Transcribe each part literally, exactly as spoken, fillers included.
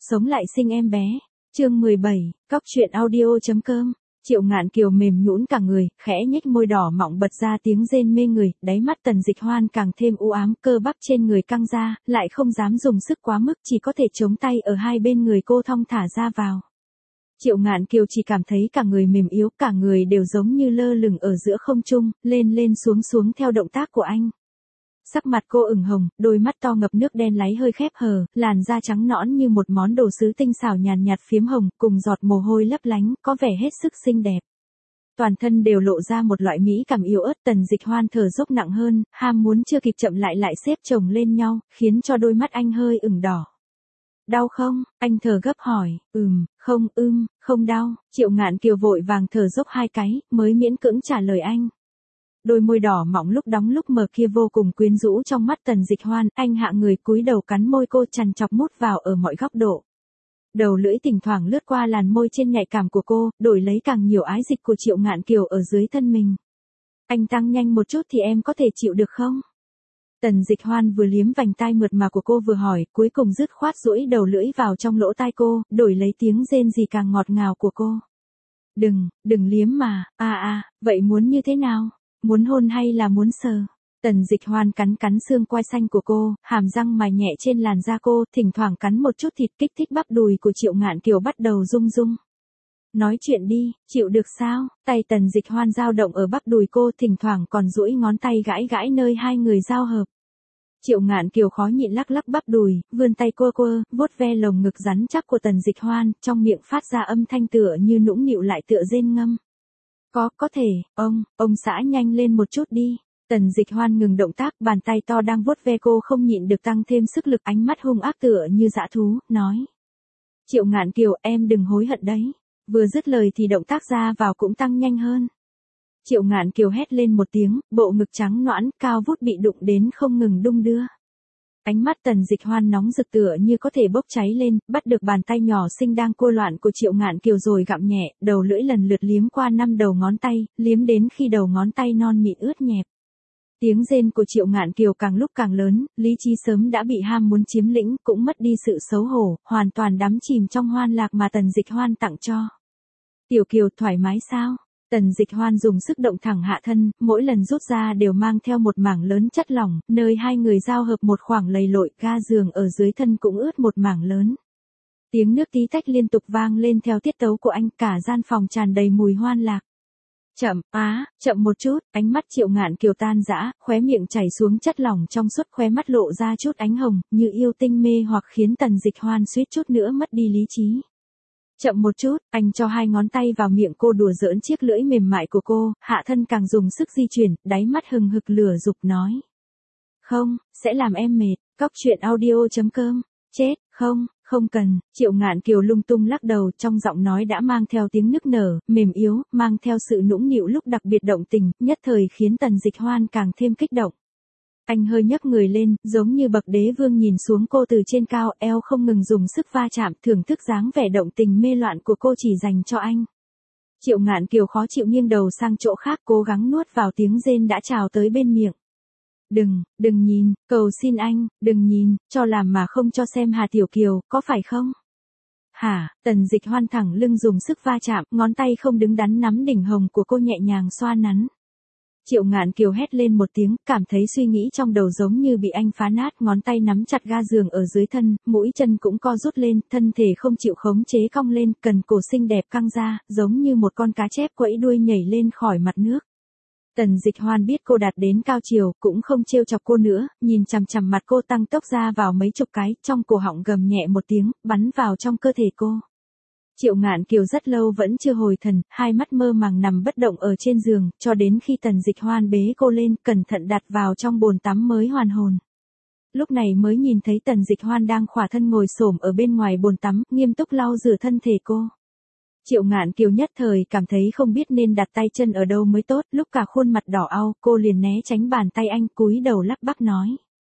sống lại sinh em bé. Chương mười bảy, cóc truyện audio chấm com. Triệu Ngạn Kiều mềm nhũn cả người, khẽ nhếch môi đỏ mọng bật ra tiếng rên mê người, đáy mắt Tần Dịch Hoan càng thêm u ám, cơ bắp trên người căng ra, lại không dám dùng sức quá mức, chỉ có thể chống tay ở hai bên người cô thong thả ra vào. Triệu Ngạn Kiều chỉ cảm thấy cả người mềm yếu, cả người đều giống như lơ lửng ở giữa không trung, lên lên xuống xuống theo động tác của anh. Sắc mặt cô ửng hồng, đôi mắt to ngập nước đen láy hơi khép hờ, làn da trắng nõn như một món đồ sứ tinh xảo nhàn nhạt phiếm hồng, cùng giọt mồ hôi lấp lánh, có vẻ hết sức xinh đẹp. Toàn thân đều lộ ra một loại mỹ cảm yếu ớt. Tần Dịch Hoan thở dốc nặng hơn, ham muốn chưa kịp chậm lại lại xếp chồng lên nhau, khiến cho đôi mắt anh hơi ửng đỏ. Đau không? Anh thở gấp hỏi. Ừm, không, ưm, không đau. Triệu Ngạn Kiều vội vàng thở dốc hai cái, mới miễn cưỡng trả lời anh. Đôi môi đỏ mọng lúc đóng lúc mở kia vô cùng quyến rũ trong mắt Tần Dịch Hoan, anh hạ người cúi đầu cắn môi cô chằn chọc mút vào ở mọi góc độ. Đầu lưỡi thỉnh thoảng lướt qua làn môi trên nhạy cảm của cô, đổi lấy càng nhiều ái dịch của Triệu Ngạn Kiều ở dưới thân mình. Anh tăng nhanh một chút thì em có thể chịu được không? Tần Dịch Hoan vừa liếm vành tai mượt mà của cô vừa hỏi, cuối cùng dứt khoát duỗi đầu lưỡi vào trong lỗ tai cô, đổi lấy tiếng rên rỉ càng ngọt ngào của cô. Đừng, đừng liếm mà, a a, vậy muốn như thế nào? Muốn hôn hay là muốn sờ? Tần Dịch Hoan cắn cắn xương quai xanh của cô, hàm răng mài nhẹ trên làn da cô, thỉnh thoảng cắn một chút thịt, kích thích bắp đùi của Triệu Ngạn Kiều bắt đầu rung rung. Nói chuyện đi, chịu được sao? Tay Tần Dịch Hoan dao động ở bắp đùi cô, thỉnh thoảng còn duỗi ngón tay gãi gãi nơi hai người giao hợp. Triệu Ngạn Kiều khó nhịn lắc lắc bắp đùi, vươn tay quơ quơ, vuốt ve lồng ngực rắn chắc của Tần Dịch Hoan, trong miệng phát ra âm thanh tựa như nũng nịu lại tựa rên ngâm. Có, có thể, ông, ông xã nhanh lên một chút đi. Tần Dịch Hoan ngừng động tác, bàn tay to đang vuốt ve cô không nhịn được tăng thêm sức lực, ánh mắt hung ác tựa như dã thú, nói. Triệu Ngạn Kiều, em đừng hối hận đấy. Vừa dứt lời thì động tác ra vào cũng tăng nhanh hơn. Triệu Ngạn Kiều hét lên một tiếng, bộ ngực trắng nõn, cao vút bị đụng đến không ngừng đung đưa. Ánh mắt Tần Dịch Hoan nóng rực tựa như có thể bốc cháy lên, bắt được bàn tay nhỏ xinh đang cua loạn của Triệu Ngạn Kiều rồi gặm nhẹ, đầu lưỡi lần lượt liếm qua năm đầu ngón tay, liếm đến khi đầu ngón tay non mịn ướt nhẹp. Tiếng rên của Triệu Ngạn Kiều càng lúc càng lớn, lý trí sớm đã bị ham muốn chiếm lĩnh, cũng mất đi sự xấu hổ, hoàn toàn đắm chìm trong hoan lạc mà Tần Dịch Hoan tặng cho. Tiểu Kiều, thoải mái sao? Tần Dịch Hoan dùng sức động thẳng hạ thân, mỗi lần rút ra đều mang theo một mảng lớn chất lỏng, nơi hai người giao hợp một khoảng lầy lội, ga giường ở dưới thân cũng ướt một mảng lớn. Tiếng nước tí tách liên tục vang lên theo tiết tấu của anh, cả gian phòng tràn đầy mùi hoan lạc. Chậm, á, chậm một chút, ánh mắt Triệu Ngạn Kiều tan rã, khóe miệng chảy xuống chất lỏng trong suốt, khóe mắt lộ ra chút ánh hồng, như yêu tinh mê hoặc khiến Tần Dịch Hoan suýt chút nữa mất đi lý trí. Chậm một chút, anh cho hai ngón tay vào miệng cô đùa giỡn chiếc lưỡi mềm mại của cô, hạ thân càng dùng sức di chuyển, đáy mắt hừng hực lửa dục nói. Không, sẽ làm em mệt, cóc truyện audio chấm com, chết, không, không cần. Triệu Ngạn Kiều lung tung lắc đầu, trong giọng nói đã mang theo tiếng nức nở, mềm yếu, mang theo sự nũng nịu lúc đặc biệt động tình, nhất thời khiến Tần Dịch Hoan càng thêm kích động. Anh hơi nhấc người lên, giống như bậc đế vương nhìn xuống cô từ trên cao, eo không ngừng dùng sức va chạm, thưởng thức dáng vẻ động tình mê loạn của cô chỉ dành cho anh. Triệu Ngạn Kiều khó chịu nghiêng đầu sang chỗ khác, cố gắng nuốt vào tiếng rên đã trào tới bên miệng. Đừng, đừng nhìn, cầu xin anh, đừng nhìn, cho làm mà không cho xem Hà Tiểu Kiều, có phải không? Hả? Tần Dịch Hoan thẳng lưng dùng sức va chạm, ngón tay không đứng đắn nắm đỉnh hồng của cô nhẹ nhàng xoa nắn. Triệu Ngạn Kiều hét lên một tiếng, cảm thấy suy nghĩ trong đầu giống như bị anh phá nát, ngón tay nắm chặt ga giường ở dưới thân, mũi chân cũng co rút lên, thân thể không chịu khống chế cong lên, cần cổ xinh đẹp căng ra, giống như một con cá chép quẫy đuôi nhảy lên khỏi mặt nước. Tần Dịch Hoan biết cô đạt đến cao chiều, cũng không trêu chọc cô nữa, nhìn chằm chằm mặt cô tăng tốc ra vào mấy chục cái, trong cổ họng gầm nhẹ một tiếng, bắn vào trong cơ thể cô. Triệu Ngạn Kiều rất lâu vẫn chưa hồi thần, hai mắt mơ màng nằm bất động ở trên giường, cho đến khi Tần Dịch Hoan bế cô lên, cẩn thận đặt vào trong bồn tắm mới hoàn hồn. Lúc này mới nhìn thấy Tần Dịch Hoan đang khỏa thân ngồi xổm ở bên ngoài bồn tắm, nghiêm túc lau rửa thân thể cô. Triệu Ngạn Kiều nhất thời cảm thấy không biết nên đặt tay chân ở đâu mới tốt, lúc cả khuôn mặt đỏ au, cô liền né tránh bàn tay anh, cúi đầu lắp bắp nói.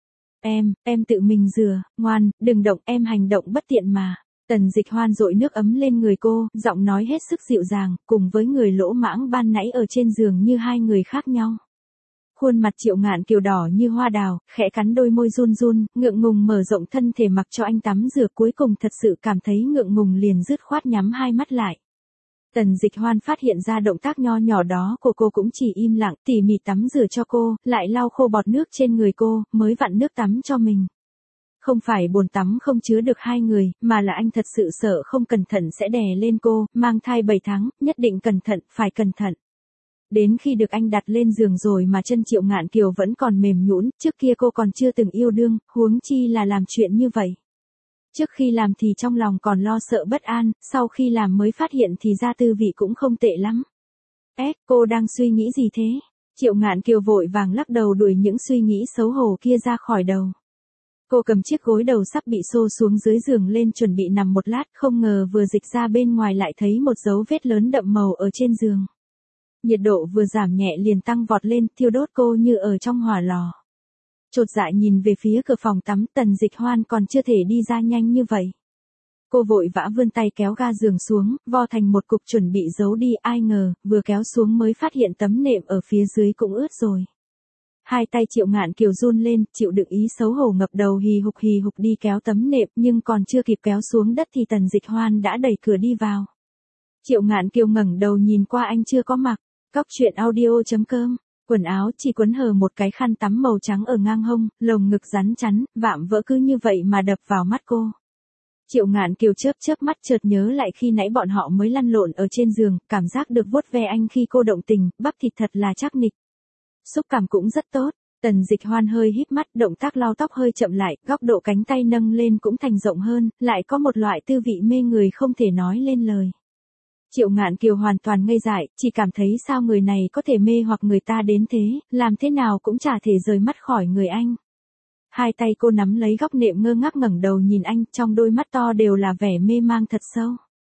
Em, em tự mình rửa, ngoan, đừng động, em hành động bất tiện mà. Tần Dịch Hoan dội nước ấm lên người cô, giọng nói hết sức dịu dàng, cùng với người lỗ mãng ban nãy ở trên giường như hai người khác nhau. Khuôn mặt Triệu Ngạn Kiều đỏ như hoa đào, khẽ cắn đôi môi run run, ngượng ngùng mở rộng thân thể mặc cho anh tắm rửa, cuối cùng thật sự cảm thấy ngượng ngùng liền dứt khoát nhắm hai mắt lại. Tần Dịch Hoan phát hiện ra động tác nho nhỏ đó của cô cũng chỉ im lặng tỉ mỉ tắm rửa cho cô, lại lau khô bọt nước trên người cô, mới vặn nước tắm cho mình. Không phải bồn tắm không chứa được hai người, mà là anh thật sự sợ không cẩn thận sẽ đè lên cô, mang thai bảy tháng, nhất định cẩn thận, phải cẩn thận. Đến khi được anh đặt lên giường rồi mà chân Triệu Ngạn Kiều vẫn còn mềm nhũn, trước kia cô còn chưa từng yêu đương, huống chi là làm chuyện như vậy. Trước khi làm thì trong lòng còn lo sợ bất an, sau khi làm mới phát hiện thì ra tư vị cũng không tệ lắm. Ế, cô đang suy nghĩ gì thế? Triệu Ngạn Kiều vội vàng lắc đầu đuổi những suy nghĩ xấu hổ kia ra khỏi đầu. Cô cầm chiếc gối đầu sắp bị xô xuống dưới giường lên chuẩn bị nằm một lát, không ngờ vừa dịch ra bên ngoài lại thấy một dấu vết lớn đậm màu ở trên giường. Nhiệt độ vừa giảm nhẹ liền tăng vọt lên, thiêu đốt cô như ở trong hỏa lò. Chột dạ nhìn về phía cửa phòng tắm, Tần Dịch Hoan còn chưa thể đi ra nhanh như vậy. Cô vội vã vươn tay kéo ga giường xuống, vo thành một cục chuẩn bị giấu đi, ai ngờ, vừa kéo xuống mới phát hiện tấm nệm ở phía dưới cũng ướt rồi. Hai tay Triệu Ngạn Kiều run lên, chịu đựng ý xấu hổ ngập đầu hì hục hì hục đi kéo tấm nệm, nhưng còn chưa kịp kéo xuống đất thì Tần Dịch Hoan đã đẩy cửa đi vào. Triệu Ngạn Kiều ngẩng đầu nhìn qua anh chưa có mặc. Cóc truyện audio chấm com, quần áo chỉ quấn hờ một cái khăn tắm màu trắng ở ngang hông, lồng ngực rắn chắn, vạm vỡ cứ như vậy mà đập vào mắt cô. Triệu Ngạn Kiều chớp chớp mắt chợt nhớ lại khi nãy bọn họ mới lăn lộn ở trên giường, cảm giác được vuốt ve anh khi cô động tình, bắp thịt thật là chắc nịch. Xúc cảm cũng rất tốt. Tần Dịch Hoan hơi híp mắt, động tác lau tóc hơi chậm lại, góc độ cánh tay nâng lên cũng thành rộng hơn, lại có một loại tư vị mê người không thể nói lên lời. Triệu Ngạn Kiều hoàn toàn ngây dại, chỉ cảm thấy sao người này có thể mê hoặc người ta đến thế, làm thế nào cũng chả thể rời mắt khỏi người anh. Hai tay cô nắm lấy góc nệm ngơ ngác ngẩng đầu nhìn anh, trong đôi mắt to đều là vẻ mê mang thật sâu.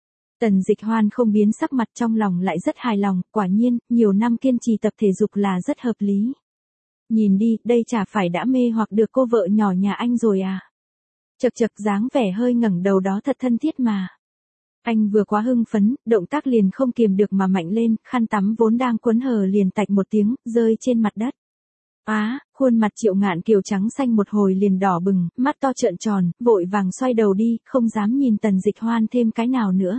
Tần Dịch Hoan không biến sắc mặt, trong lòng lại rất hài lòng, quả nhiên, nhiều năm kiên trì tập thể dục là rất hợp lý. Nhìn đi, đây chả phải đã mê hoặc được cô vợ nhỏ nhà anh rồi à. Chật chật dáng vẻ hơi ngẩng đầu đó thật thân thiết mà. Anh vừa quá hưng phấn, động tác liền không kiềm được mà mạnh lên, khăn tắm vốn đang quấn hờ liền tạch một tiếng, rơi trên mặt đất. Á, khuôn mặt Triệu Ngạn Kiều trắng xanh một hồi liền đỏ bừng, mắt to trợn tròn, vội vàng xoay đầu đi, không dám nhìn Tần Dịch Hoan thêm cái nào nữa.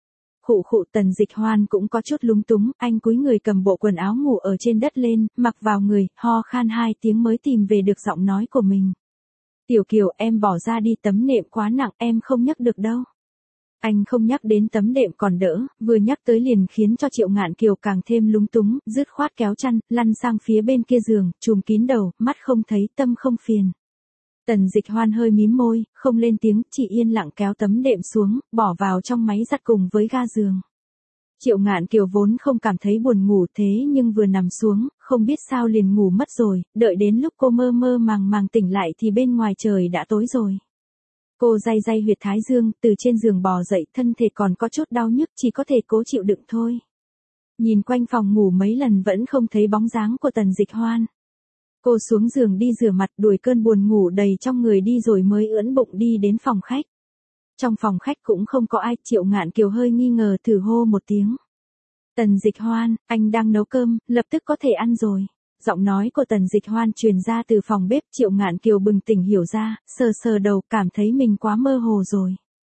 Khụ khụ, Tần Dịch Hoan cũng có chút lúng túng, anh cúi người cầm bộ quần áo ngủ ở trên đất lên, mặc vào người, ho khan hai tiếng mới tìm về được giọng nói của mình. Tiểu Kiều, em bỏ ra đi, tấm nệm quá nặng, em không nhấc được đâu. Anh không nhắc đến tấm đệm còn đỡ, vừa nhắc tới liền khiến cho Triệu Ngạn Kiều càng thêm lúng túng, dứt khoát kéo chăn, lăn sang phía bên kia giường, trùm kín đầu, mắt không thấy, tâm không phiền. Tần Dịch Hoan hơi mím môi, không lên tiếng, chỉ yên lặng kéo tấm đệm xuống, bỏ vào trong máy giặt cùng với ga giường. Triệu Ngạn Kiều vốn không cảm thấy buồn ngủ thế nhưng vừa nằm xuống, không biết sao liền ngủ mất rồi, đợi đến lúc cô mơ mơ màng màng tỉnh lại thì bên ngoài trời đã tối rồi. Cô day day huyệt thái dương, từ trên giường bò dậy, thân thể còn có chút đau nhức, chỉ có thể cố chịu đựng thôi. Nhìn quanh phòng ngủ mấy lần vẫn không thấy bóng dáng của Tần Dịch Hoan. Cô xuống giường đi rửa mặt, đuổi cơn buồn ngủ đầy trong người đi rồi mới ưỡn bụng đi đến phòng khách. Trong phòng khách cũng không có ai, Triệu Ngạn Kiều hơi nghi ngờ thử hô một tiếng. Tần Dịch Hoan, anh đang nấu cơm, lập tức có thể ăn rồi. Giọng nói của Tần Dịch Hoan truyền ra từ phòng bếp, Triệu Ngạn Kiều bừng tỉnh hiểu ra, sờ sờ đầu, cảm thấy mình quá mơ hồ rồi.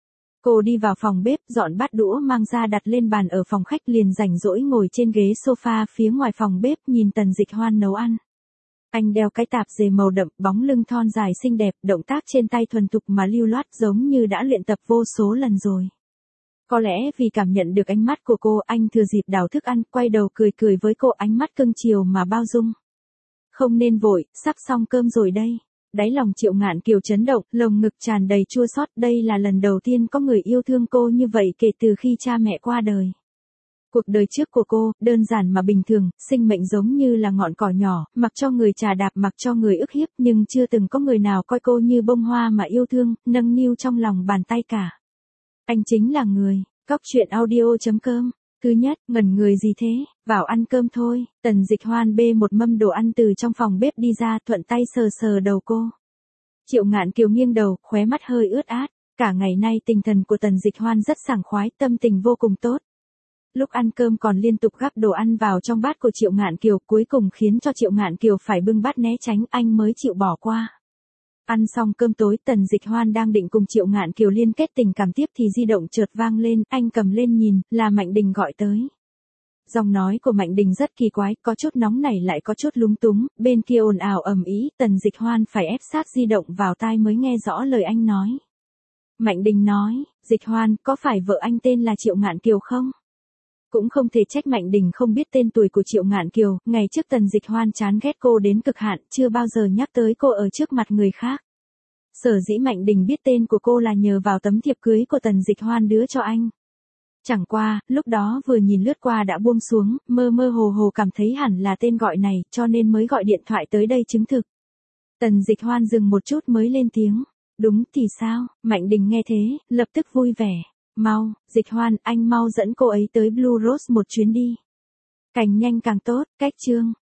Cô đi vào phòng bếp, dọn bát đũa mang ra đặt lên bàn ở phòng khách, liền rảnh rỗi ngồi trên ghế sofa phía ngoài phòng bếp nhìn Tần Dịch Hoan nấu ăn. Anh đeo cái tạp dề màu đậm, bóng lưng thon dài xinh đẹp, động tác trên tay thuần thục mà lưu loát giống như đã luyện tập vô số lần rồi. Có lẽ vì cảm nhận được ánh mắt của cô, anh thừa dịp đảo thức ăn, quay đầu cười cười với cô, ánh mắt cưng chiều mà bao dung. Không nên vội, sắp xong cơm rồi đây. Đáy lòng Triệu Ngạn Kiều chấn động, lồng ngực tràn đầy chua xót, đây là lần đầu tiên có người yêu thương cô như vậy kể từ khi cha mẹ qua đời. Cuộc đời trước của cô, đơn giản mà bình thường, sinh mệnh giống như là ngọn cỏ nhỏ, mặc cho người trà đạp, mặc cho người ức hiếp, nhưng chưa từng có người nào coi cô như bông hoa mà yêu thương, nâng niu trong lòng bàn tay cả. Anh chính là người. Cóc truyện audio chấm com. Thứ nhất, ngẩn người gì thế, vào ăn cơm thôi. Tần Dịch Hoan bê một mâm đồ ăn từ trong phòng bếp đi ra, thuận tay sờ sờ đầu cô. Triệu Ngạn Kiều nghiêng đầu, khóe mắt hơi ướt át. Cả ngày nay tinh thần của Tần Dịch Hoan rất sảng khoái, tâm tình vô cùng tốt. Lúc ăn cơm còn liên tục gắp đồ ăn vào trong bát của Triệu Ngạn Kiều, cuối cùng khiến cho Triệu Ngạn Kiều phải bưng bát né tránh, anh mới chịu bỏ qua. Ăn xong cơm tối, Tần Dịch Hoan đang định cùng Triệu Ngạn Kiều liên kết tình cảm tiếp thì di động chợt vang lên, anh cầm lên nhìn, là Mạnh Đình gọi tới. Giọng nói của Mạnh Đình rất kỳ quái, có chút nóng nảy lại có chút lúng túng, bên kia ồn ào ầm ĩ, Tần Dịch Hoan phải ép sát di động vào tai mới nghe rõ lời anh nói. Mạnh Đình nói, Dịch Hoan, có phải vợ anh tên là Triệu Ngạn Kiều không? Cũng không thể trách Mạnh Đình không biết tên tuổi của Triệu Ngạn Kiều, ngày trước Tần Dịch Hoan chán ghét cô đến cực hạn, chưa bao giờ nhắc tới cô ở trước mặt người khác. Sở dĩ Mạnh Đình biết tên của cô là nhờ vào tấm thiệp cưới của Tần Dịch Hoan đưa cho anh. Chẳng qua, lúc đó vừa nhìn lướt qua đã buông xuống, mơ mơ hồ hồ cảm thấy hẳn là tên gọi này, cho nên mới gọi điện thoại tới đây chứng thực. Tần Dịch Hoan dừng một chút mới lên tiếng. Đúng thì sao? Mạnh Đình nghe thế, lập tức vui vẻ. Mau, Dịch Hoan, anh mau dẫn cô ấy tới Blue Rose một chuyến đi. Càng nhanh càng tốt, cách chương.